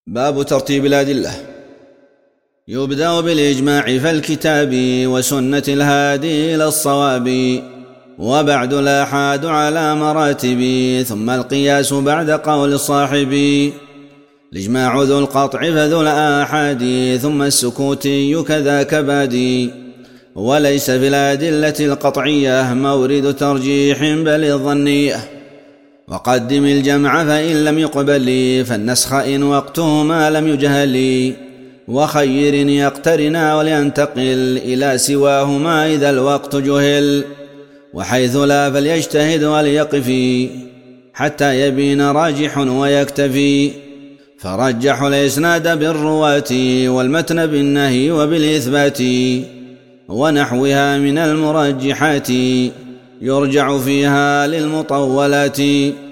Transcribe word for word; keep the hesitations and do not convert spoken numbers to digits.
باب ترتيب الأدلة. يبدأ بالإجماع فالكتاب وسنة الهادي إلى الصواب، وبعد الآحاد على مراتب، ثم القياس بعد قول الصاحب. الإجماع ذو القطع فذو الآحاد، ثم السكوتي كذاك بادي. وليس في الأدلة القطعية مورد ترجيح بل الظنية، وقدم الجمع فإن لم يقبل، فالنسخ إن وقته ما لم يجهل. وخير يقترنا ولينتقل إلى سواهما إذا الوقت جهل، وحيث لا فليجتهد وليقفي حتى يبين راجح ويكتفي. فرجحوا الإسناد بالرواة والمتن بالنهي وبالإثبات، ونحوها من المرجحات يرجع فيها للمطولات.